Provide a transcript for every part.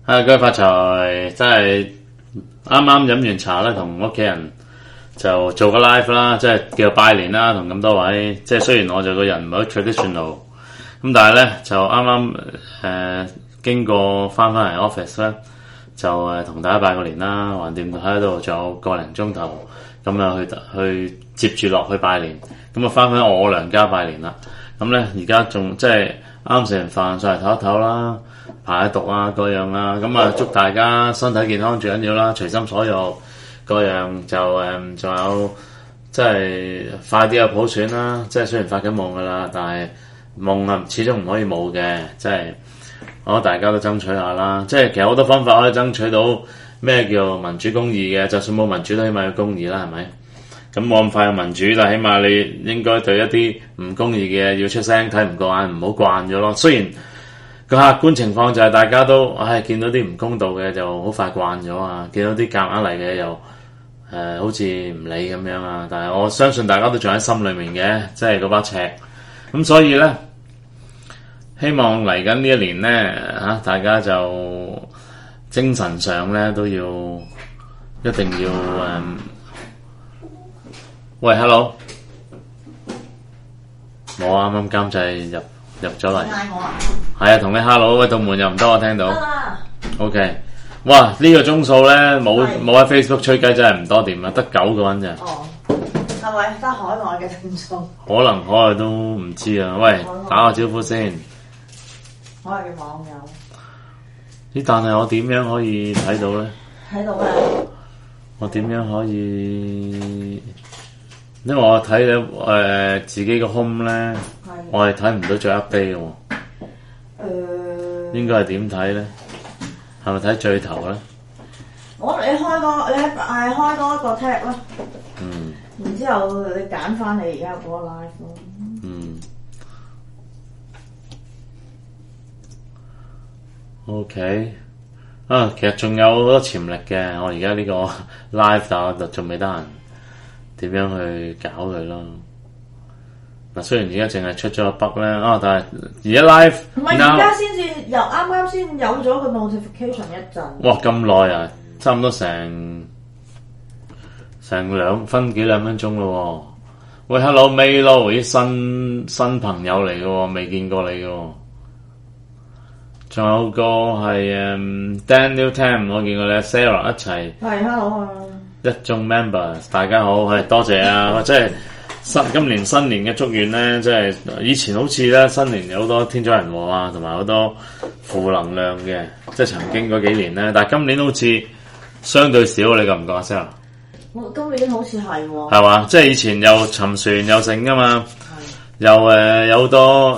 各位發財，真係啱啱飲完茶咧，同屋企人就做個 live 啦，即係叫拜年啦，同咁多位。即係雖然我就個人唔係好 traditional，咁但係咧就啱啱經過翻嚟 office 咧，就同大家拜個年啦。橫掂喺度仲有個零鐘頭，咁啊去接住落去拜年，咁啊翻我娘家拜年啦。咁咧而家仲即係啱食完飯上嚟唞一唞啦。排下毒啊，各樣啊，咁啊祝大家身體健康最緊要啦，隨心所欲，各樣就仲有即係快啲有普選啦。即係雖然發緊夢噶啦，但係夢啊始終唔可以冇嘅，即係我覺得大家都爭取下啦。即係其實好多方法可以爭取到咩叫民主公義嘅，就算冇民主都起碼有公義啦，係咪？咁冇咁快有民主，但係起碼你應該對一啲唔公義嘅要出聲，睇唔過眼唔好慣咗咯。雖然個客觀情況就係大家都見到啲唔公道嘅就好快慣咗啊，見到啲夾硬嚟嘅又好似唔理咁樣啊。但係我相信大家都仲喺心裏面嘅，即係嗰把尺。咁所以咧，希望嚟緊呢一年咧大家就精神上咧都要一定要喂 hello， 我啱啱監製入咗嚟。係啊，同你 hello， 喂，道門又唔多，我聽到。OK， 哇，呢個鐘數咧冇喺 Facebook 吹雞真係唔多掂啊，得9個人咋。 哦，係咪得海外嘅聽眾？ 可能海外都唔知啊。喂，打個招呼先。 海外嘅網友。 咦？但係我點樣可以睇到咧？ 睇到咩？我點樣可以？因為我睇到自己個 home 咧，我係睇唔到最 update 嘅喎。應該係點睇咧？係咪睇最頭咧？ 你開多一個 tab 啦。 嗯。 然之後你揀翻你而家嗰個 live 咯。 嗯。OK。其實仲有好多潛力嘅，我而家呢個 live 但我就仲未得閒點樣去搞佢咯。嗱，雖然而家淨係出咗個 bug 咧，但係而家 live 唔係而家先至啱啱先有咗個 notification 一陣。哇， 咁耐啊！差唔多成2分鐘咯喎。喂 ，Hello Maylo， 啲新朋友嚟嘅喎，未見過你嘅喎。仲有個係Daniel Tam， 我見過你 Sarah 一齊。 係 hello 啊！ 一眾 members， 大家好，係多謝啊！即係今年新年嘅祝願咧，即係以前好似咧新年有好多天災人禍啊，同埋好多負能量嘅，即係曾經嗰幾年咧。但係今年好似相對少，你覺唔覺啊 Sarah？ 我今年好似係喎。 係嘛？即係以前又沉船又剩噶嘛，又有好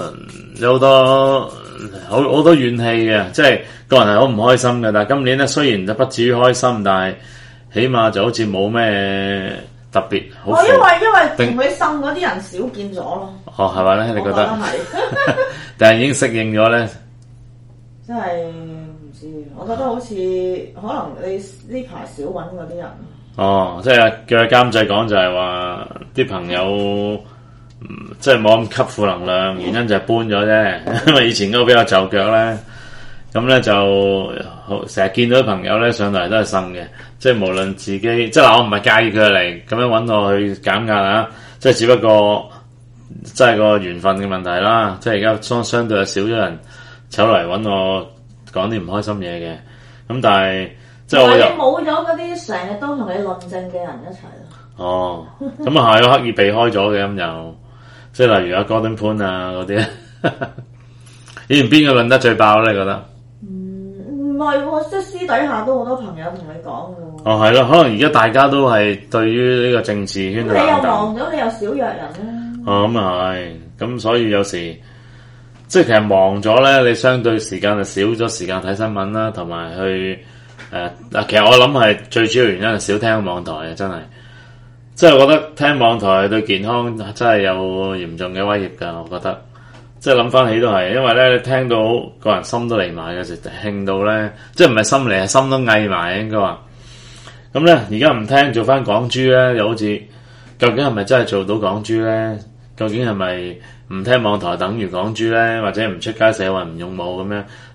多怨氣嘅，即係個人係好唔開心嘅。但係今年咧，雖然就不至於開心，但係起碼就好似冇咩特別好。 因為同佢呻嗰啲人少見咗咯。 係咪咧？你覺得？ 係。 但係已經適應咗咧。 真係唔知，我覺得好似可能你呢排少揾嗰啲人。 即係叫佢監製講就係話啲朋友。即係冇咁吸負能量，原因就係搬咗啫。因為以前嗰個比較就腳咧，咁咧就成日見到啲朋友咧上嚟都係呻嘅。即係無論自己，即係嗱，我唔係介意佢嚟咁樣揾我去減壓啊。即係只不過即係個緣分嘅問題啦。即係而家相對係少咗人走嚟揾我講啲唔開心嘢嘅。咁但係即係我又冇咗嗰啲成日都同你論證嘅人一齊咯。 咁啊係，我刻意避開咗嘅咁又。即係例如阿 Gordon Poon 啊嗰啲，以前邊個論得最爆咧？你覺得？ 唔係喎，即係私底下都好多朋友同你講嘅喎。 係咯，可能而家大家都係對於呢個政治圈度冷淡。 你又忙咗，你又少約人咧。 咁啊係，咁所以有時即係其實忙咗咧，你相對時間就少咗時間睇新聞啦，同埋去其實我諗係最主要原因係少聽網台啊，真係。即係我覺得聽網台對健康真係有嚴重嘅威脅㗎，我覺得。即係諗翻起都係，因為咧你聽到個人心都嚟埋嘅時，興到咧，即係唔係心嚟，係心都翳埋應該話。咁咧而家唔聽做翻港豬咧，又好似究竟係咪真係做到港豬咧？究竟係咪唔聽網台等於港豬咧？或者唔出街社運唔用武咁樣？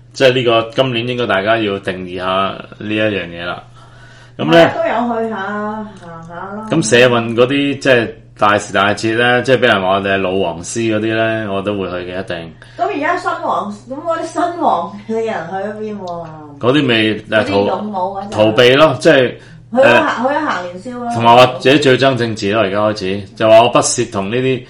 即係呢個今年應該大家要定義下呢一樣嘢啦。咁都有去下行下啦。 咁社運嗰啲即係大時大節咧，即係俾人話我哋係老黃絲嗰啲咧，我都會去嘅一定。 咁而家新黃咁嗰啲新黃嘅人去咗邊喎？ 嗰啲咪逃避咯，即係去咗行年宵啦。 同埋我自己最憎政治咯，而家開始就話我不屑同呢啲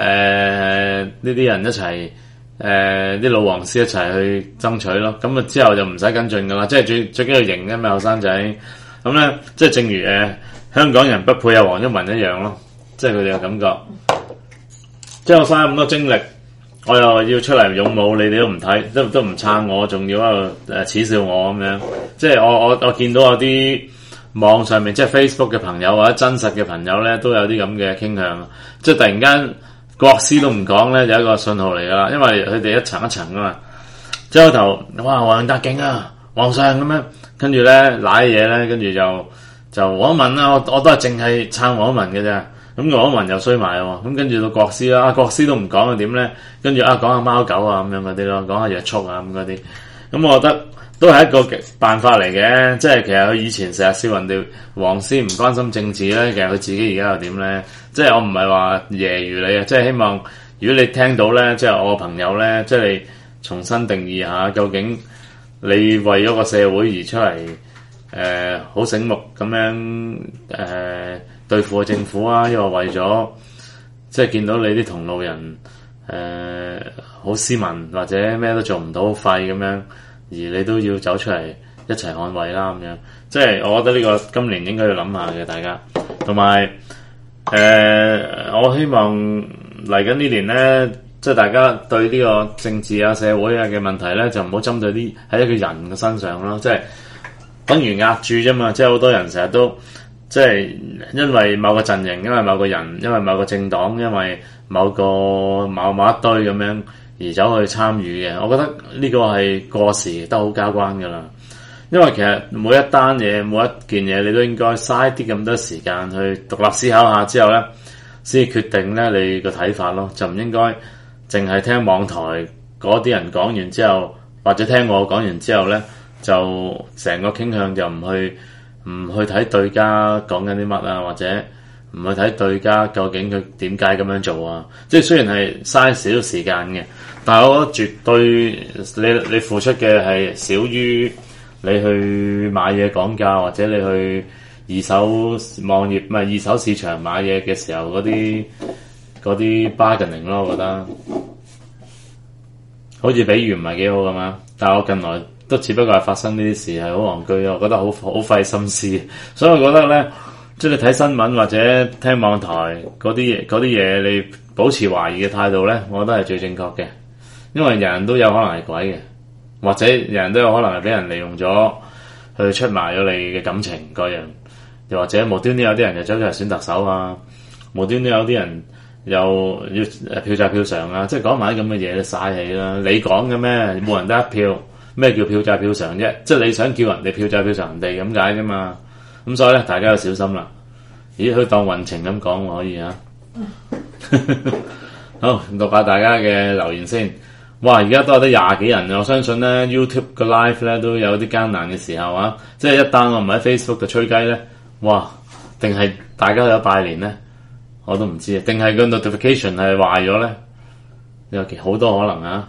人一齊啲老黃絲一齊去爭取咯。咁啊之後就唔使跟進噶啦，即係最緊要型嘅嘛後生仔。咁咧即係正如香港人不配有黃毓民一樣咯，即係佢哋嘅感覺。即係我嘥咁多精力，我又要出嚟勇武，你哋都唔睇，都唔撐我，仲要喺度恥笑我咁樣。即係我見到有啲網上面即係 Facebook 嘅朋友或者真實嘅朋友咧，都有啲咁嘅傾向。即係突然間國師都唔講咧，就一個信號嚟噶啦，因為佢哋一層一層噶嘛。即係開頭哇黃達勁啊，皇上咁樣，跟住咧瀨嘢咧，跟住就黃毓民啦，我都係淨係撐黃毓民嘅啫。咁黃毓民又衰埋喎，咁跟住到國師啦，國師都唔講又點咧？跟住講下貓狗啊咁樣嗰啲咯，講下約束啊咁嗰啲。咁我覺得都係一個辦法嚟嘅，即係其實佢以前成日笑人哋黃絲唔關心政治咧，其實佢自己而家又點咧？即係我唔係話揶揄你啊，即係希望如果你聽到咧，即係我朋友咧，即係你重新定義下究竟你為咗個社會而出嚟好醒目咁樣對付個政府啊，因為為咗即係見到你啲同路人好斯文或者咩都做唔到好廢咁樣，而你都要走出嚟一齊捍衛啦咁樣。即係我覺得呢個今年應該要諗下嘅大家，同埋我希望嚟緊呢年咧，即係大家對呢個政治啊社會啊嘅問題咧，就唔好針對啲喺一個人嘅身上咯，即係等於壓住啫嘛。即係好多人成日都即係因為某個陣營，因為某個人，因為某個政黨，因為某一堆咁樣而走去參與嘅。我覺得呢個係過時得好交關噶啦。因為其實每一單嘢，每一件嘢，你都應該嘥啲咁多時間去獨立思考下之後咧，先決定咧你個睇法咯。就唔應該淨係聽網台嗰啲人講完之後，或者聽我講完之後咧，就成個傾向就唔去睇對家講緊啲乜啊，或者唔去睇對家究竟佢點解咁樣做啊。即係雖然係嘥少少時間嘅，但係我覺得絕對你付出嘅係少於你去買嘢講價，或者你去二手網頁唔係二手市場買嘢嘅時候嗰啲 bargaining 咯，我覺得好似比喻唔係幾好咁嘛。但係我近來都只不過係發生呢啲事係好戇居，我覺得好費心思。所以我覺得咧，即係你睇新聞或者聽網台嗰啲嘢，你保持懷疑嘅態度咧，我覺得係最正確嘅。因為人人都有可能係鬼嘅。或者人人都有可能係俾人利用咗去出賣咗你嘅感情嗰樣，又或者無端端有啲人就走出嚟選特首啊，無端端有啲人又要票債票償啊，即係講埋啲咁嘅嘢，嘥氣啦！你講嘅咩？冇人得一票，咩叫票債票償啫？即係你想叫人哋票債票償人哋咁解啫嘛。咁所以咧，大家要小心啦。咦，佢當運程咁講可以啊？好，讀下大家嘅留言先。哇！而家都有得廿幾人，我相信咧 YouTube 個 live 咧都有啲艱難嘅時候啊！即係一單我唔喺 Facebook 度吹雞咧，哇！定係大家有拜年咧，我都唔知啊！定係個 notification 係壞咗咧？有好多可能啊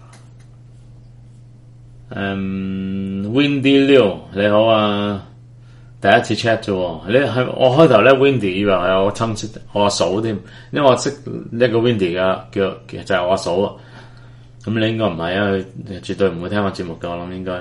！Windy Liu 你好啊，第一次 chat 啫喎，你係我開頭咧 Windy 以為係我親戚我阿嫂添，因為我識一個 Windy 嘅叫就係我阿嫂啊。咁你應該唔係啊，佢絕對唔會聽我節目嘅，我諗應該。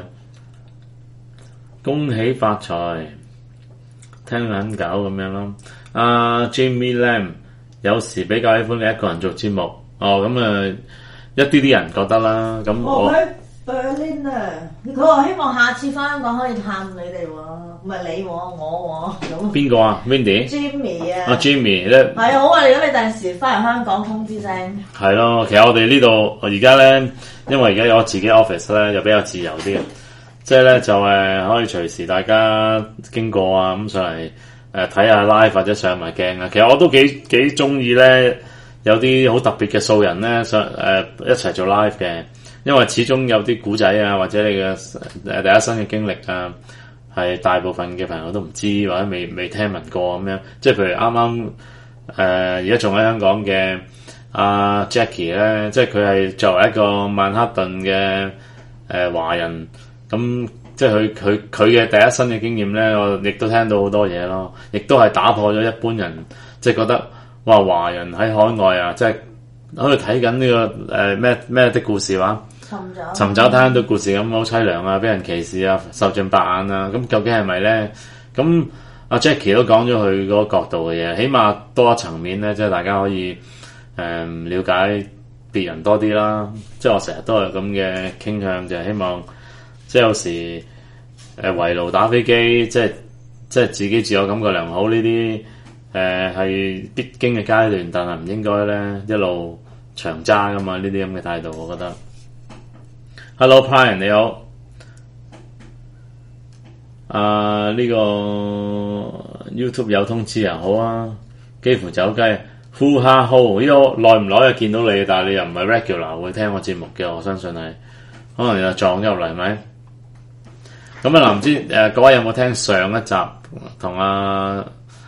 恭喜發財，聽撚狗咁樣咯。Jamie Lam 有時比較喜歡你一個人做節目。咁一啲人覺得啦。咁我喺 Berlin 啊，佢話希望下次翻香港可以探你哋喎，唔係你喎，我喎咁。 邊個啊 ？Windy。Jimmy 啊。 Jimmy 咧。 係啊，好啊！如果你第時翻嚟香港通知聲。 係咯，其實我哋呢度而家咧，因為而家有我自己 office 咧，就比較自由啲嘅，即係咧就可以隨時大家經過啊咁上嚟睇下 live 或者上埋鏡啊。其實我都幾中意咧，有啲好特別嘅素人咧上一齊做 live 嘅。 因為始終有啲古仔啊，或者你嘅第一身嘅經歷啊，係大部分嘅朋友都唔知或者未聽聞過咁樣。即係譬如啱啱而家仲喺香港嘅阿 Jackie 咧，即係佢係作為一個曼克頓嘅華人，咁即係佢嘅第一身嘅經驗咧，我亦都聽到好多嘢咯，亦都係打破咗一般人即係覺得哇華人喺海外啊，即係好似睇緊呢個咩的故事話。尋找他的故事咁好凄涼啊，俾人歧視啊，受盡白眼啊，咁究竟係咪咧？咁阿 Jackie 都講咗佢嗰個角度嘅嘢，起碼多一層面咧，即係大家可以了解別人多啲啦。即係我成日都係咁嘅傾向，就係希望即係有時圍爐打飛機，即係自己自我感覺良好呢啲係必經嘅階段，但係唔應該咧一路長揸噶嘛，呢啲咁嘅態度，我覺得。Hello Brian 你好，呢個 YouTube 有通知啊，好啊，幾乎走雞，呼哈吼，呢個耐唔耐就見到你，但係你又唔係 regular 會聽我節目嘅，我相信係，可能又撞咗入嚟咪？咁啊，唔知各位有冇聽上一集同阿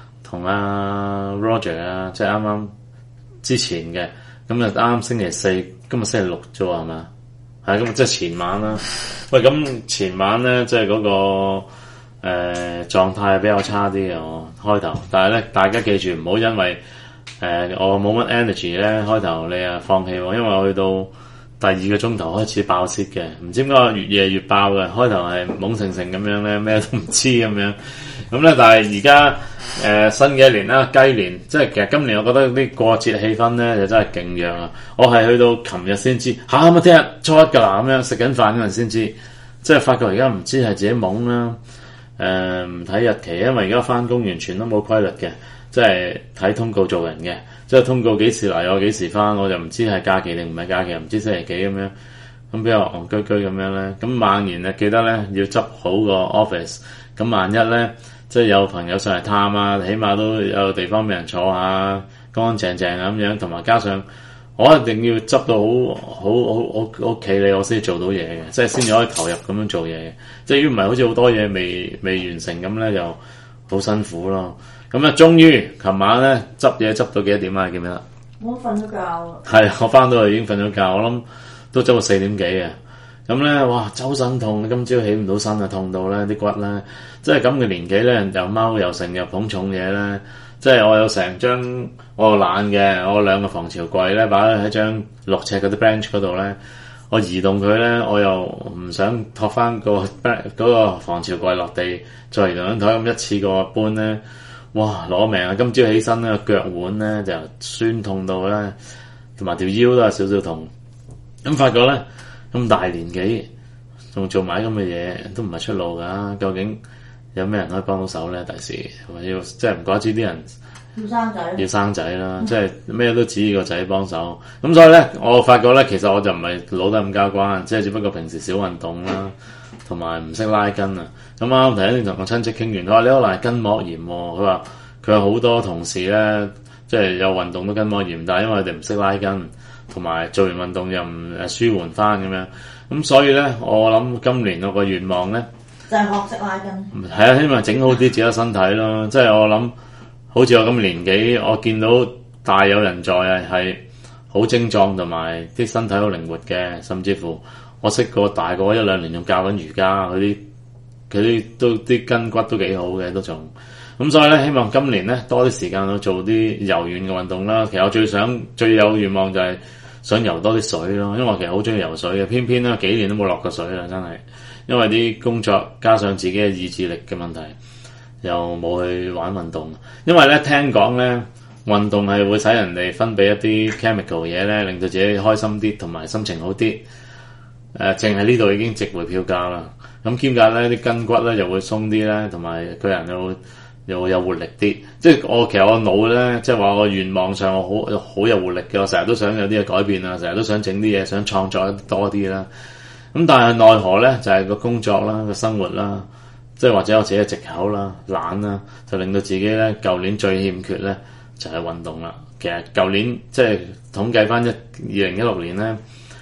Roger 啊，即係啱啱之前嘅，咁就啱星期四，今日星期六啫喎，係嘛？係咁，即係前晚啦。喂，咁前晚咧，即係嗰個狀態比較差啲嘅我開頭，但係咧大家記住唔好因為我冇乜 energy 咧，開頭你啊放棄喎，因為我去到第二個鐘頭開始爆泄嘅，唔知點解越夜越爆嘅，開頭係懵成咁樣咧，咩都唔知咁樣。咁咧，但係而家新嘅一年啦，雞年，即係其實今年我覺得啲過節氣氛咧就真係勁弱啊！我係去到琴日先知，咁聽日初一㗎啦，咁樣食緊飯嗰陣先知，即係發覺而家唔知係自己懵啦，唔睇日期，因為而家返工完全都冇規律嘅，即係睇通告做人嘅，即係通告幾時嚟，我幾時返，我就唔知係假期定唔係假期，唔知星期幾咁樣，咁比較戇居居咁樣咧。咁萬言啊，記得咧要執好個 office，咁萬一咧。即係有朋友上嚟探啊，起碼都有地方俾人坐下，乾乾淨淨咁樣，同埋加上我一定要執到好企理，我先做到嘢嘅，即係先至可以投入咁樣做嘢嘅。即係如果唔係，好似好多嘢未完成咁咧，就好辛苦咯。咁啊，終於琴晚咧執嘢執到幾多點啊？記唔記得？ 我瞓咗覺。 係，我翻到去已經瞓咗覺，我諗都執到4點幾嘅。咁咧，哇！周身痛，今朝起唔到身啊，痛到咧啲骨咧，即係咁嘅年紀咧，又踎又成又捧重嘢咧，即係我有成張，我又懶嘅，我2個防潮櫃咧擺喺張6尺嗰啲 bench 嗰度咧，我移動佢咧，我又唔想托翻嗰個防潮櫃落地，再移動張台咁一次過搬咧，哇！攞命啊！今朝起身咧，腳腕咧就酸痛到咧，同埋條腰都有少少痛，咁發覺咧。咁大年紀仲做埋咁嘅嘢，都唔係出路㗎。究竟有咩人可以幫到手咧？第時要即係唔怪之啲人要生仔啦，即係咩都指意個仔幫手。咁所以咧，我發覺咧，其實我就唔係老得咁交關，即係只不過平時少運動啦，同埋唔識拉筋啊。咁啱頭先同個親戚傾完，佢話你可能係筋膜炎喎。佢話佢有好多同事咧，即係有運動都筋膜炎，但係因為佢哋唔識拉筋。同埋做完運動又唔舒緩翻咁樣，咁所以咧，我諗今年我個願望咧就係學識拉筋。 係啊，希望整好啲自己身體咯。即係我諗，好似我咁年紀，我見到大有人在啊，係好精壯同埋啲身體好靈活嘅，甚至乎我識過大過1-2年仲教緊瑜伽，佢啲都啲筋骨都幾好嘅，都仲。咁所以咧，希望今年咧多啲時間去做啲柔軟嘅運動啦。其實我最有願望就係想游多啲水咯，因為我其實好中意游水嘅，偏偏咧幾年都冇落過水啦，真係。因為啲工作加上自己嘅意志力嘅問題，又冇去玩運動。因為咧聽講咧，運動係會使人哋分泌一啲 chemical 嘢咧，令到自己開心啲同埋心情好啲。淨係呢度已經值回票價啦。咁兼夾咧啲筋骨咧又會鬆啲咧，同埋個人又會有活力啲，即係其實我腦咧，即係話我願望上我好有活力嘅，我成日都想有啲嘢改變啊，成日都想整啲嘢，想創作多啲啦。咁但係奈何咧，就係個工作啦、個生活啦，即係或者我自己嘅藉口啦、懶啦，就令到自己咧舊年最欠缺咧就係運動啦。其實舊年即係統計翻2016年咧，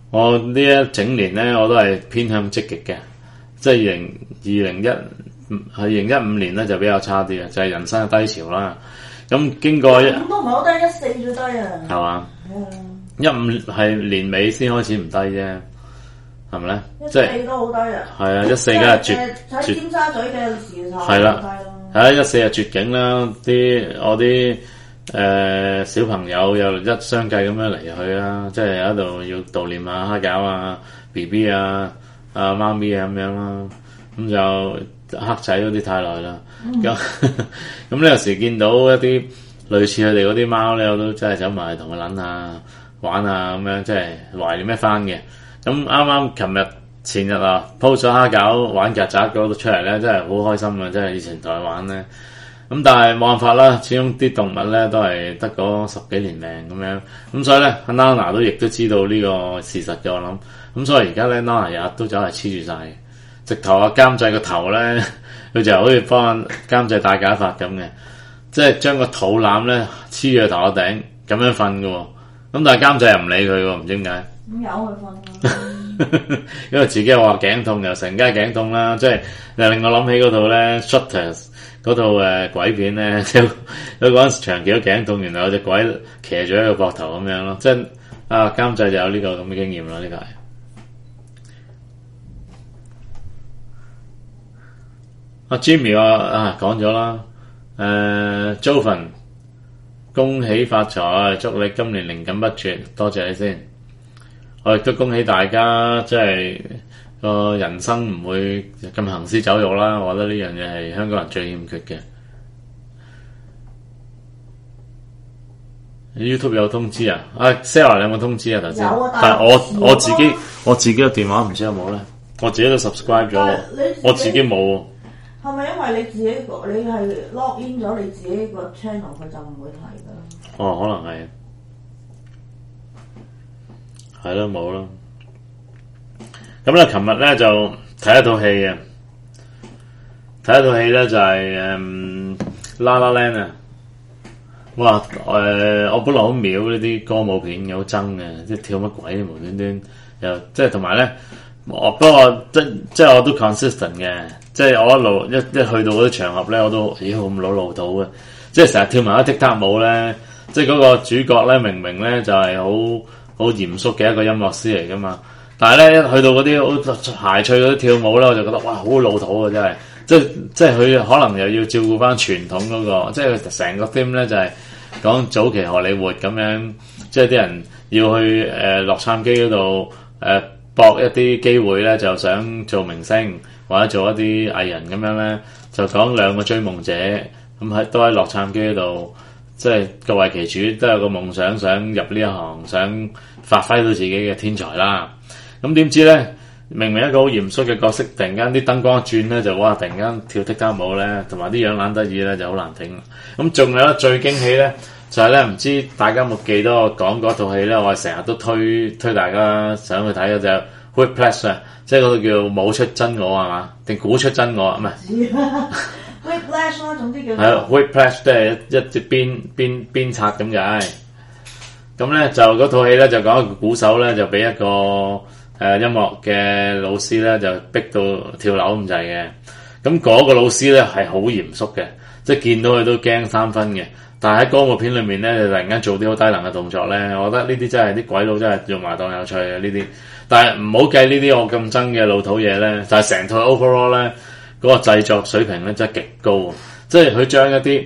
我呢一整年咧，我都係偏向積極嘅，即係2015年咧就比較差啲嘅，就係人生嘅低潮啦。咁經過咁都唔係好低，14最低啊， 係嘛？15係年尾先開始唔低啫，係咪咧？即係 14都好低啊！ 係啊，14梗係喺尖沙咀嘅時候係啦，係啊，14係絕境啦！我啲小朋友又一相繼咁樣離去啦，即係喺度要悼念下蝦餃啊、BB 啊、媽咪啊咁樣啦，咁就黑仔嗰啲太耐啦。咁呢有時見到一啲類似佢哋嗰啲貓咧，我都真係走埋同佢撚下玩下咁樣，即係懷念一番嘅。咁啱啱前日啊 post 咗蝦餃玩曱甴嗰度出嚟咧，真係好開心啊！真係以前同佢玩咧。咁但係冇辦法啦，始終啲動物咧都係得嗰10幾年命咁樣。咁所以咧，Nana 都亦都知道呢個事實嘅，我諗。咁所以而家咧 Nana 日日都走係黐住晒嘅，直頭啊監製個頭咧，佢就好似幫監製戴假髮咁嘅，即係將個肚腩咧黐住個頭殼頂咁樣瞓嘅喎。咁但係監製又唔理佢喎，唔知點解。 咁由佢瞓啦。 因為自己又話頸痛，又成街頸痛啦，即係又令我諗起嗰套咧 Shutters 嗰套鬼片咧，佢嗰陣時長期都頸痛，原來有隻鬼騎住喺個膊頭咁樣咯，即係監製就有呢個咁嘅經驗啦，呢個係。Jimmy 講咗啦，Joven 恭喜發財，祝你今年靈感不絕，多謝你先。我亦都恭喜大家，即係個人生唔會咁行屍走肉啦。我覺得呢樣嘢係香港人最欠缺嘅。YouTube 有通知啊？Sarah 你有冇通知啊？頭先有啊， 但係我自己嘅電話唔知有冇咧。我自己都 subscribe 咗，我自己冇。 係咪因為你自己你係 log in 咗你自己個 channel， 佢就唔會睇㗎啦？ 哦，可能係。係咯，冇咯。咁咧，琴日咧就睇一套戲嘅，睇一套戲咧就係La La Land啊。哇！我本來好秒呢啲歌舞片嘅，好憎嘅，即係跳乜鬼無端端又即係同埋咧，不過即係我都 consistent 嘅，即係我一路一去到嗰啲場合咧，我都咦咁老土嘅，即係成日跳埋一踢踏舞咧，即係嗰個主角咧明明咧就係好嚴肅嘅一個音樂師嚟噶嘛，但係咧一去到嗰啲好諧趣嗰啲跳舞咧，我就覺得哇好老土啊！真係，即係佢可能又要照顧翻傳統嗰個，即係成個 theme 咧就係講早期荷里活咁樣，即係啲人要去洛杉磯嗰度搏一啲機會咧，就想做明星或者做一啲藝人咁樣咧，就講兩個追夢者咁都喺洛杉磯嗰度。即係各為其主，都有個夢想，想入呢一行，想發揮到自己嘅天才啦。咁點知咧，明明一個好嚴肅嘅角色，突然間啲燈光一轉咧，就哇！突然間跳踢踏舞咧，同埋啲樣懶得意咧，就好難頂。咁仲有咧最驚喜咧，就係咧唔知大家有冇記得我講嗰套戲咧？我係成日都推大家想去睇嘅就係 Whiplash 啊，即係嗰套叫舞出真我係嘛？定鼓出真我唔係？ Whiplash 啦，總之叫係 Whiplash 都係一隻鞭策咁解。咁咧就嗰套戲咧就講一個鼓手咧就俾一個音樂嘅老師咧就逼到跳樓咁滯嘅。咁嗰個老師咧係好嚴肅嘅，即係見到佢都驚3分嘅。但係喺歌舞片裏面咧，就突然間做啲好低能嘅動作咧，我覺得呢啲真係啲鬼佬真係用埋當有趣嘅呢啲。但係唔好計呢啲我咁憎嘅老土嘢咧，就係成套 overall 咧。嗰個製作水平咧真係極高，即係佢將一啲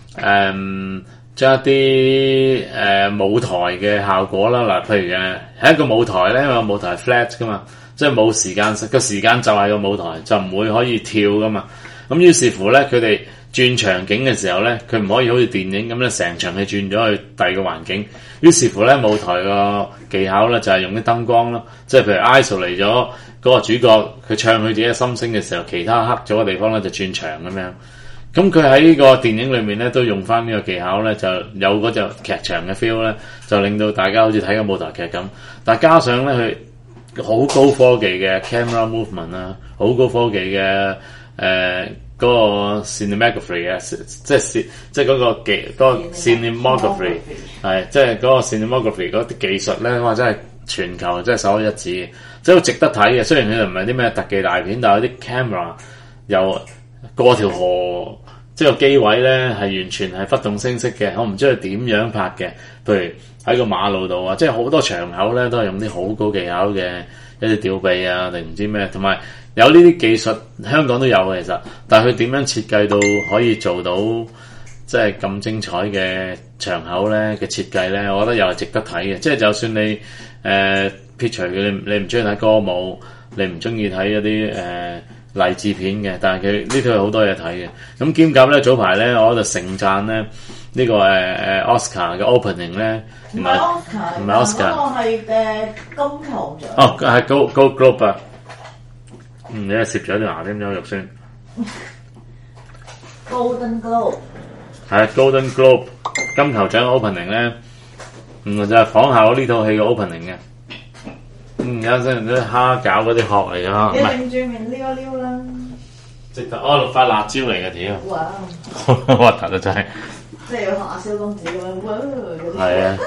舞台嘅效果啦，嗱，譬如係一個舞台咧，因為舞台係 flat 噶嘛，即係冇時間，個時間就係個舞台，就唔會可以跳噶嘛。咁於是乎咧，佢哋轉場景嘅時候咧，佢唔可以好似電影咁咧，成場戲轉咗去第二個環境。於是乎咧，舞台個技巧咧就係用啲燈光咯，即係譬如 isolate 咗嗰個主角佢唱佢自己嘅心聲嘅時候，其他黑咗嘅地方咧就轉場咁樣。咁佢喺呢個電影裏面咧都用翻呢個技巧咧，就有嗰隻劇場嘅 feel 咧，就令到大家好似睇緊舞台劇咁。但係加上咧佢好高科技嘅 camera movement 啊，好高科技嘅嗰個 cinematography 嘅，即係嗰個 cinematography 係即係嗰個 cinematography 嗰啲技術咧，哇真係全球真係首屈一指嘅，即係好值得睇嘅。雖然佢哋唔係啲咩特技大片，但係有啲 camera 又過條河，即係個機位咧係完全係不動聲色嘅。我唔知佢點樣拍嘅，譬如喺個馬路度啊，即係好多場口咧都係用啲好高技巧嘅一啲吊臂啊，定唔知咩，同埋有呢啲技術香港都有嘅其實，但係佢點樣設計到可以做到即係咁精彩嘅場口咧嘅設計咧，我覺得又係值得睇嘅。即係就算你撇除你唔中意睇歌舞，你唔中意睇一啲勵志片嘅，但係佢呢套有好多嘢睇嘅。咁兼夾咧早排咧，我就盛讚咧呢個Oscar 嘅 opening 咧， 唔係 Oscar， 唔係 Oscar， 嗰個係金球獎。 哦，係 Gold Globe 啊。你係攝咗條牙添，有肉酸。 Golden Globe 係 Golden Globe 金球獎 opening 咧，就係仿效呢套戲嘅 opening 嘅。而家真係啲蝦餃嗰啲殼嚟㗎， 你擰住面撩一撩啦。 直頭綠塊辣椒嚟嘅條。 哇！ 核突啊真係。 即係要學阿蕭公子咁樣，哇！ 係啊。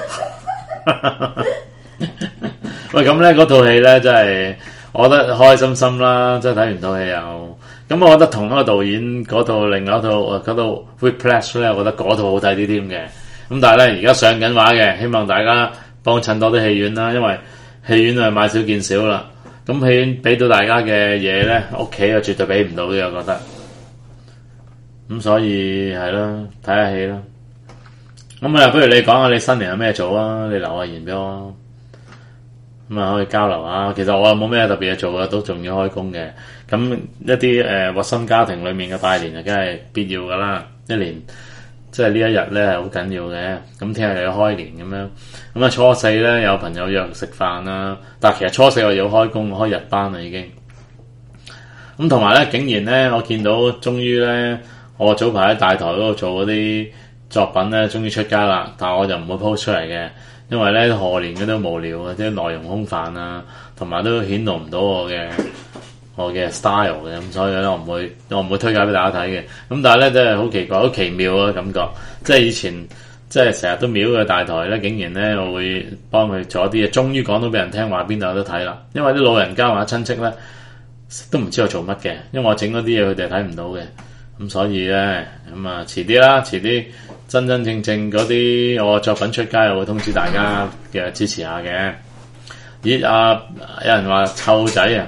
喂，咁咧嗰套戲咧真係，我覺得開心心啦，即係睇完套戲又。咁我覺得同一個導演嗰套另外一套嗰套 Whiplash 咧，我覺得嗰套好睇啲添嘅。咁但係咧而家上緊畫嘅，希望大家幫襯多啲戲院啦，因為戲院係買少見少啦。咁戲院俾到大家嘅嘢咧，屋企啊絕對俾唔到嘅，我覺得。咁所以係咯，睇下戲咯。咁啊，不如你講下你新年有咩做啊？你留下言俾我。咁啊，可以交流下。其實我又冇咩特別嘢做啊，都仲要開工嘅。咁一啲核心家庭裡面嘅拜年啊，梗係必要噶啦。一年即係呢一日咧係好緊要嘅。咁聽日又要開年咁樣。咁啊初四咧有朋友約食飯啦，但係其實初四我要開工，開日班啦已經。咁同埋咧，竟然咧我見到終於咧，我早排喺大台嗰度做嗰啲作品咧，終於出街啦。但係我就唔會 post 出嚟嘅。因為咧賀年嗰啲無聊啊，啲內容空泛啊，同埋都顯露唔到我嘅 style 嘅，咁所以咧我唔會推介俾大家睇嘅。咁但係咧真係好奇怪、好奇妙嘅感覺，即係以前即係成日都秒嘅大台咧，竟然咧我會幫佢做一啲嘢，終於講到俾人聽話邊度有得睇啦。因為啲老人家或者親戚咧都唔知我做乜嘅，因為我整嗰啲嘢佢哋睇唔到嘅。咁所以咧咁啊遲啲啦，遲啲。真真正正嗰啲我作品出街，我會通知大家嘅支持下嘅。咦有人話湊仔啊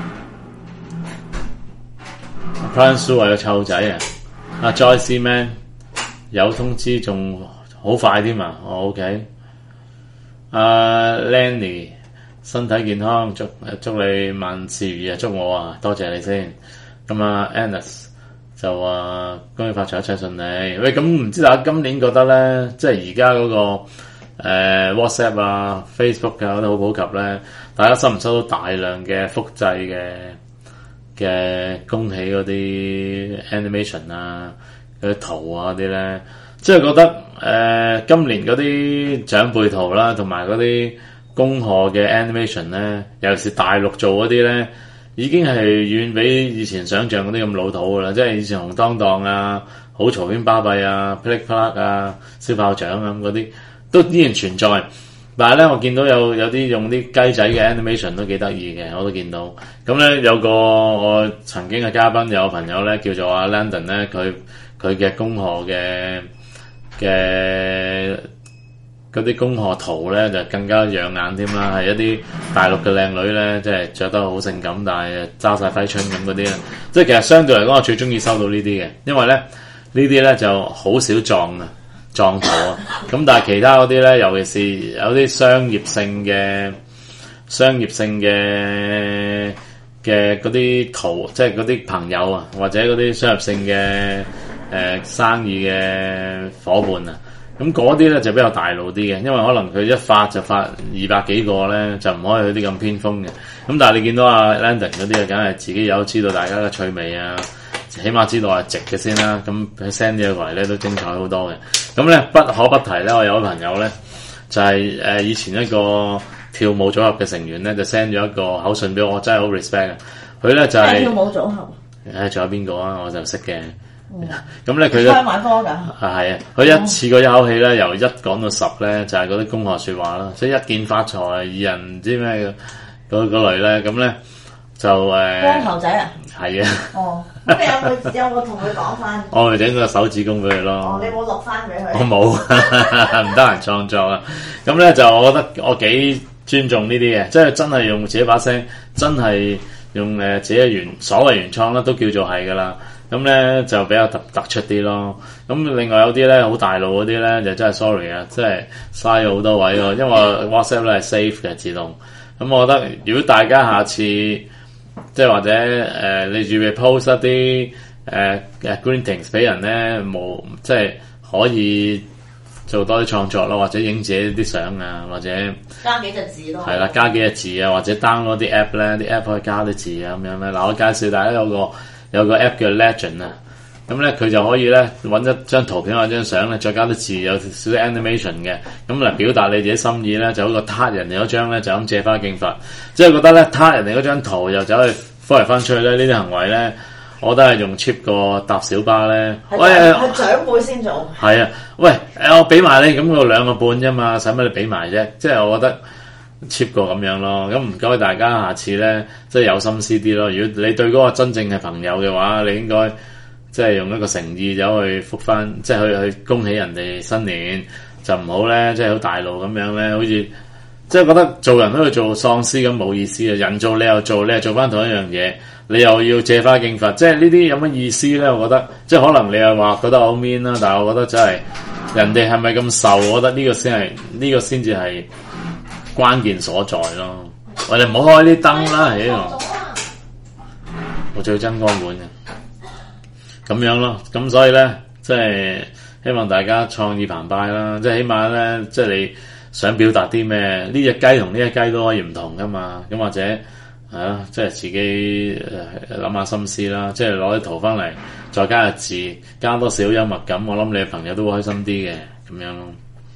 ，Plan Sue 話有湊仔啊，Joyce Man 有通知仲好快添啊，OK。Lenny 身體健康，祝你萬事如意啊，祝我啊，多謝你先。咁Annis。就話恭喜發財，一切順利。喂，咁唔知大家今年覺得咧，即係而家嗰個WhatsApp 啊、Facebook 啊都好普及咧，大家收唔收到大量嘅複製嘅恭喜嗰啲 animation 啊、嗰啲圖啊嗰啲咧，即係覺得今年嗰啲長輩圖啦，同埋嗰啲恭賀嘅 animation 咧，尤其是大陸做嗰啲咧。已經係遠比以前想象嗰啲咁老土噶啦，即係以前紅當當啊、好嘈喧巴閉啊、噼里啪啦啊、燒炮仗啊嗰啲都依然存在。但係咧，我見到有啲用啲雞仔嘅 animation 都幾得意嘅，我都見到。咁咧有個我曾經嘅嘉賓有個朋友咧叫做阿 Landon 咧，佢嘅恭賀嘅嗰啲恭賀圖咧就更加養眼添啦，係一啲大陸嘅靚女咧，即係着得好性感，但係揸晒揮春咁嗰啲啦。即係其實相對嚟講，我最中意收到呢啲嘅，因為咧呢啲咧就好少撞圖啊。咁但係其他嗰啲咧，尤其是有啲商業性嘅嗰啲圖，即係嗰啲朋友啊，或者嗰啲商業性嘅生意嘅伙伴啊。咁嗰啲咧就比較大路啲嘅，因為可能佢一發就發200幾個咧，就唔可以去啲咁偏鋒嘅。咁但係你見到阿 Landon 嗰啲啊，梗係自己有知道大家嘅趣味啊，起碼知道係直嘅先啦。咁佢 send 啲過嚟咧都精彩好多嘅。咁咧不可不提咧，我有位朋友咧就係以前一個跳舞組合嘅成員咧，就 send 咗一個口信俾我，真係好 respect 嘅。佢咧就係跳舞組合。 仲有邊個啊？我就識嘅。 咁咧佢開埋科㗎。 係啊，佢一次過一口氣咧，由1講到10咧，就係嗰啲公學説話啦，即係一見發財、二人唔知咩嘅嗰類咧，咁咧就光頭仔啊！ 係啊。 哦，咁你有冇同佢講翻？ 我咪整個手指公俾佢咯。 哦，你冇錄翻俾佢？ 我冇，唔得閒創作啊。咁咧就我覺得我幾尊重呢啲嘅，即係真係用自己把聲，真係用自己嘅所謂原創啦，都叫做係噶啦。咁咧就比較突出啲咯。咁另外有啲咧好大路嗰啲咧就真係 sorry 啊，即係嘥咗好多位喎。因為 WhatsApp 咧係 save 嘅自動。咁我覺得如果大家下次即係或者你預備 post 一啲greetings 俾人咧，冇即係可以做多啲創作咯，或者影自己啲相啊，或者加幾隻字咯。 係啦，加幾隻字啊，或者 download 啲 app 咧，啲 app 可以加啲字啊咁樣咧。嗱，我介紹大家有個 app 叫 Legend 啊，咁咧佢就可以咧揾一張圖片或者張相咧，再加啲字，有少少 animation 嘅，咁嚟表達你自己心意咧，就好過撻人哋嗰張咧就咁借花敬佛，即係覺得咧撻人哋嗰張圖又走去翻嚟翻出去咧，呢啲行為咧，我覺得係用 cheap 過搭小巴咧。喂， 係長輩先做。 係啊，喂，我俾埋你，咁我2個半啫嘛，使乜你俾埋啫？即係我覺得 cheap 過咁樣咯。咁唔該大家下次咧，即係有心思啲咯。如果你對嗰個真正嘅朋友嘅話，你應該即係用一個誠意走去覆翻，即係去恭喜人哋新年，就唔好咧，即係好大路咁樣咧，好似即係覺得做人都去做喪屍咁冇意思啊！人做你又做，你又做翻同一樣嘢，你又要借花敬佛，即係呢啲有乜意思咧？我覺得即係可能你又話覺得好 mean 啦，但係我覺得真係人哋係咪咁受？我覺得呢個先至係關鍵所在咯。我哋唔好開啲燈啦，喺度。我最憎光管嘅。咁樣咯，咁所以咧，即係希望大家創意澎湃啦，即係起碼咧，即係你想表達啲咩？呢隻雞同呢隻雞都可以唔同噶嘛，咁或者係咯，即係自己諗下心思啦，即係攞啲圖翻嚟，再加個字，加多少幽默感，我諗你嘅朋友都會開心啲嘅，咁樣咯。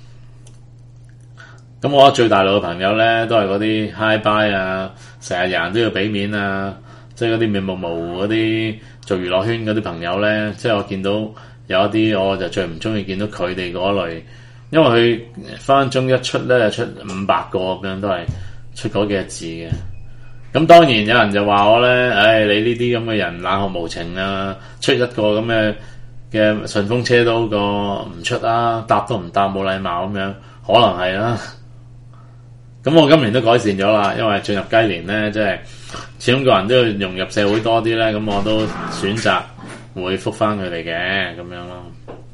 咁我覺得最大路嘅朋友咧，都係嗰啲 high buy 啊，成日人都要俾面啊，即係嗰啲面目模糊嗰啲做娛樂圈嗰啲朋友咧，即係我見到有一啲我就最唔中意見到佢哋嗰類，因為佢分分鐘一出咧就出500個咁樣，都係出嗰幾個字嘅。咁當然有人就話我咧，你呢啲咁嘅人冷酷無情啊，出一個咁嘅順風車都好過唔出啊，答都唔答冇禮貌咁樣，可能係啦。咁我今年都改善咗啦，因為進入雞年咧，即係始終個人都要融入社會多啲咧，咁我都選擇會覆返佢哋嘅咁樣咯。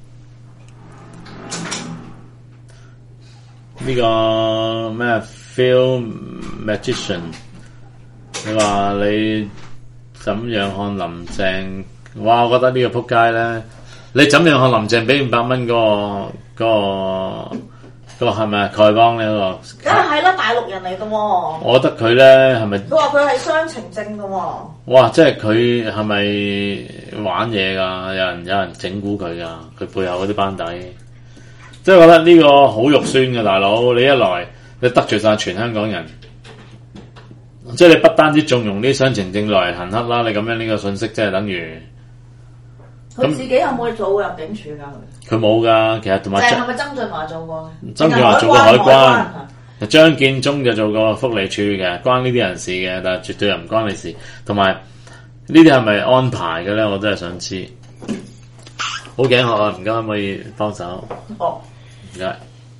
呢個咩 Film Magician， 你話你怎樣看林鄭？哇！我覺得呢個撲街咧，你怎樣看林鄭俾500蚊嗰個係咪丐幫呢個？ 梗係啦，大陸人嚟嘅喎。 我覺得佢咧係咪？ 佢話佢係雙程證嘅喎。 哇！即係佢係咪玩嘢㗎？有人整蠱佢㗎？佢背後嗰啲班底，即係覺得呢個好肉酸嘅大佬。你一來你得罪晒全香港人，即係你不單止縱容啲雙程證來行乞啦，你咁樣呢個信息即係等於。 佢自己有冇去做過入境處㗎？ 佢冇㗎，其實同埋係咪曾俊華做過？ 曾俊華做過海關，張建宗就做過福利處嘅，關呢啲人事嘅，但係絕對又唔關你事。同埋呢啲係咪安排嘅咧？我真係想知。好頸渴啊！唔該，可唔可以幫手？ 哦， 唔該。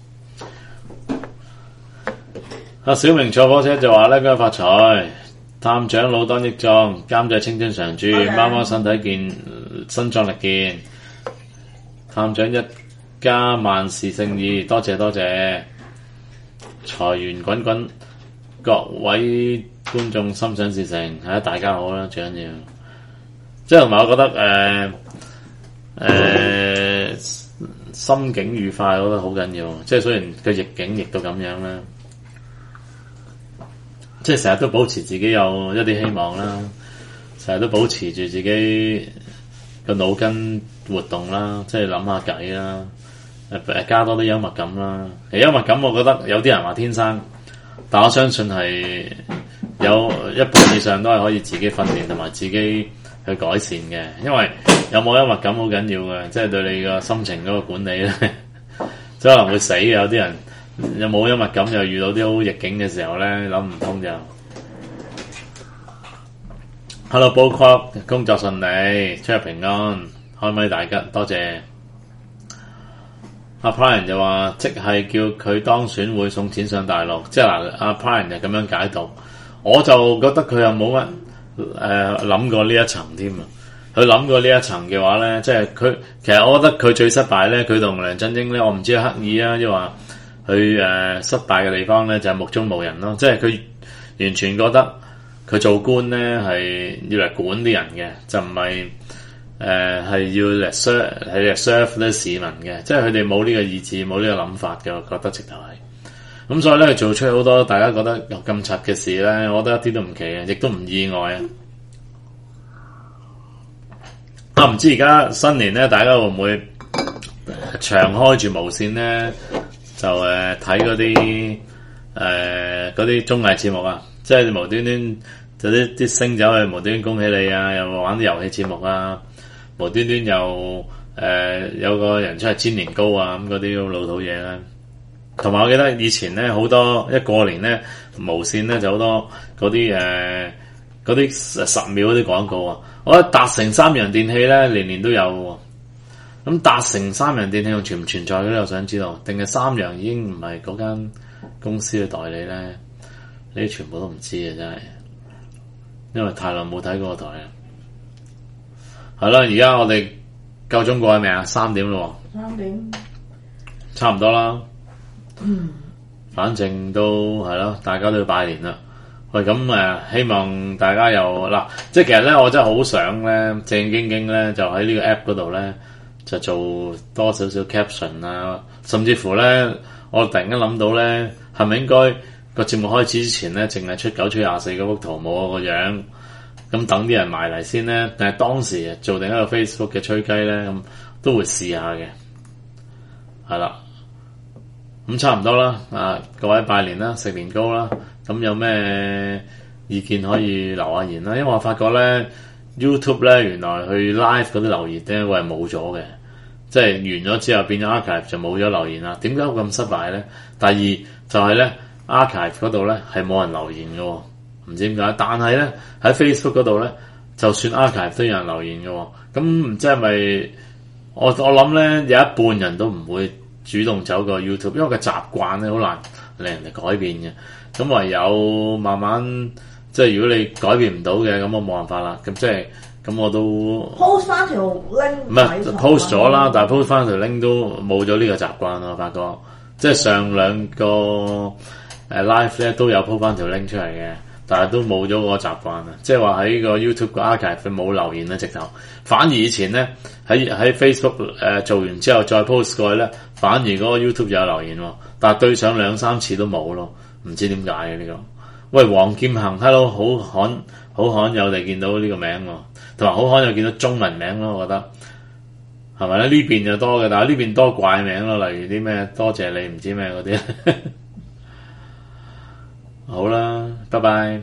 阿小明坐火車就話咧，今日發財。探長老當益壯，監製青春常駐，貓貓身體健，身壯力健。探長一家萬事勝意，多謝多謝。財源滾滾，各位觀眾心想事成，係啊，大家好啦，最緊要。即係同埋我覺得心境愉快，我覺得好緊要。即係雖然個逆境亦都咁樣啦。即係成日都保持自己有一啲希望啦，成日都保持住自己個腦筋活動啦，即係諗下計啦，加多啲幽默感啦。幽默感我覺得有啲人話天生，但我相信係有一半以上都係可以自己訓練同埋自己去改善嘅，因為有冇幽默感好緊要嘅，即係對你個心情嗰個管理咧，即係可能會死嘅。有啲人有冇幽默感又遇到啲好逆境嘅時候咧，諗唔通就。Hello Ballcroft， 工作順利，出入平安，開咪大吉，多謝。阿 Brian 就話，即係叫佢當選會送錢上大陸，即係嗱，阿 Brian 就咁樣解讀，我就覺得佢又冇乜諗過呢一層添啊！佢諗過呢一層嘅話咧，即係佢其實我覺得佢最失敗咧，佢同梁振英咧，我唔知係刻意啊，抑或佢失敗嘅地方咧，就係目中無人咯，即係佢完全覺得佢做官咧係要嚟管啲人嘅，就唔係。係要嚟 serve 啲市民嘅，即係佢哋冇呢個意志，冇呢個諗法嘅，我覺得直頭係。咁所以咧，做出好多大家覺得咁柒嘅事咧，我覺得一啲都唔奇嘅，亦都唔意外啊！唔知而家新年咧，大家會唔會長開住無線咧？就睇嗰啲綜藝節目啊，即係無端端就啲星走去無端端恭喜你啊，又玩啲遊戲節目啊。無端端又有個人出嚟煎年糕啊，咁嗰啲老土嘢啦。同埋我記得以前咧，好多一過年咧，無線咧就好多嗰啲10秒嗰啲廣告啊。我覺得達成三洋電器咧，年年都有喎。咁達成三洋電器仲存唔存在嘅咧？我想知道，定係三洋已經唔係嗰間公司嘅代理咧？呢啲全部都唔知嘅真係，因為太耐冇睇嗰個台啦。係啦，而家我哋夠鐘過係未啊？3點咯喎。3點。差唔多啦。反正都係咯，大家都要拜年啦。喂，咁希望大家又嗱，即係其實咧，我真係好想咧，正經經咧，就喺呢個 app 嗰度咧，就做多少少 caption 啊，甚至乎咧，我突然間諗到咧，係咪應該個節目開始之前咧，淨係出9吹24嗰幅圖冇我個樣？咁等啲人埋嚟先咧，但係當時做定一個 Facebook 嘅吹雞咧，咁都會試下嘅，係啦，咁差唔多啦。各位拜年啦，食年糕啦，咁有咩意見可以留下言啦。因為我發覺咧 YouTube 咧原來去 live 嗰啲留言咧會係冇咗嘅，即係完咗之後變咗 archive 就冇咗留言啦。點解會咁失敗咧？第二就係咧 archive 嗰度咧係冇人留言嘅喎。唔知點解，但係咧喺 Facebook 嗰度咧，就算 archive 都有人留言嘅喎，咁唔知係咪我諗咧有一半人都唔會主動走過 YouTube，因為個習慣咧好難令人哋改變嘅，咁唯有慢慢即係如果你改變唔到嘅，咁我冇辦法啦，咁即係咁我都 post 翻條 link， 唔係 post 咗啦，但係 post 翻條 link 都冇咗呢個習慣咯，我發覺即係上兩個live 咧都有 post 翻條 link 出嚟嘅。但係都冇咗個習慣啊！即係話喺個 YouTube 個 archive 佢冇留言啦，直頭。反而以前咧喺 Facebook 做完之後再 post 過去咧，反而嗰個 YouTube 有留言喎。但係對上2-3次都冇咯，唔知點解嘅呢個。喂，黃劍恒 ，hello， 好罕有地見到呢個名喎，同埋好罕有見到中文名咯，我覺得係咪咧？呢邊就多嘅，但係呢邊多怪名咯，例如啲咩多謝你唔知咩嗰啲。好啦，拜拜。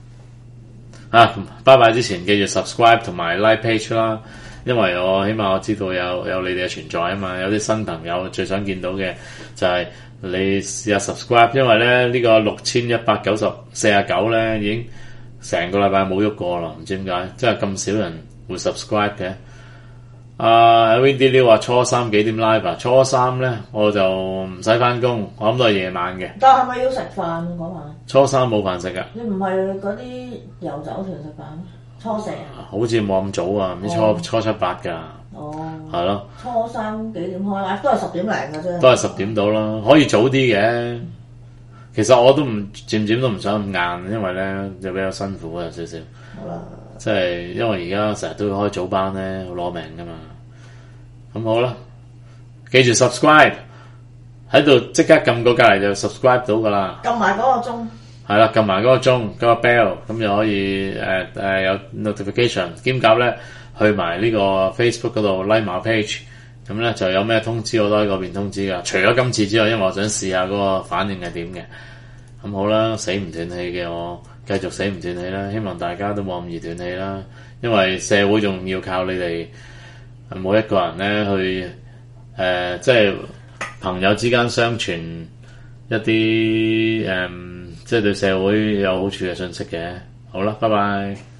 拜拜之前記住 subscribe 同埋 like page 啦，因為我起碼我知道有你哋嘅存在啊嘛。有啲新朋友最想見到嘅就係你試下 subscribe， 因為咧呢個6149咧已經成個禮拜冇喐過啦，唔知點解，真係咁少人會 subscribe 嘅。Windy 你話初3幾點 live 啊？初3咧我就唔使翻工，我諗都係夜晚嘅。 但係咪要食飯嗰晚？ 初3冇飯食噶。你唔係嗰啲遊走團食飯？初4啊？ 好似冇咁早啊，唔知初7、8噶。哦。係咯。 初3幾點開 live？都係10點零嘅啫。 都係10點到啦，可以早啲嘅。其實我都漸都唔想咁晏，因為咧就比較辛苦有少少。好啦。即係因為而家成日都要開早班咧，好攞命噶嘛。咁好啦，記住 subscribe 喺度，即刻撳個隔籬就 subscribe 到噶啦。撳埋嗰個鐘。係啦，撳埋嗰個鐘，嗰個 bell， 咁就可以有 notification。兼夾咧去埋呢個 Facebook 嗰度 like 埋 page，咁咧就有咩通知我都喺嗰邊通知噶。除咗今次之外，因為我想試下嗰個反應係點嘅。咁好啦，死唔斷氣嘅我繼續死唔斷氣啦，希望大家都冇咁易斷氣啦。 因為社會仲要靠你哋每一個人咧去即係朋友之間相傳一啲即係對社會有好處嘅信息嘅。好啦，拜拜。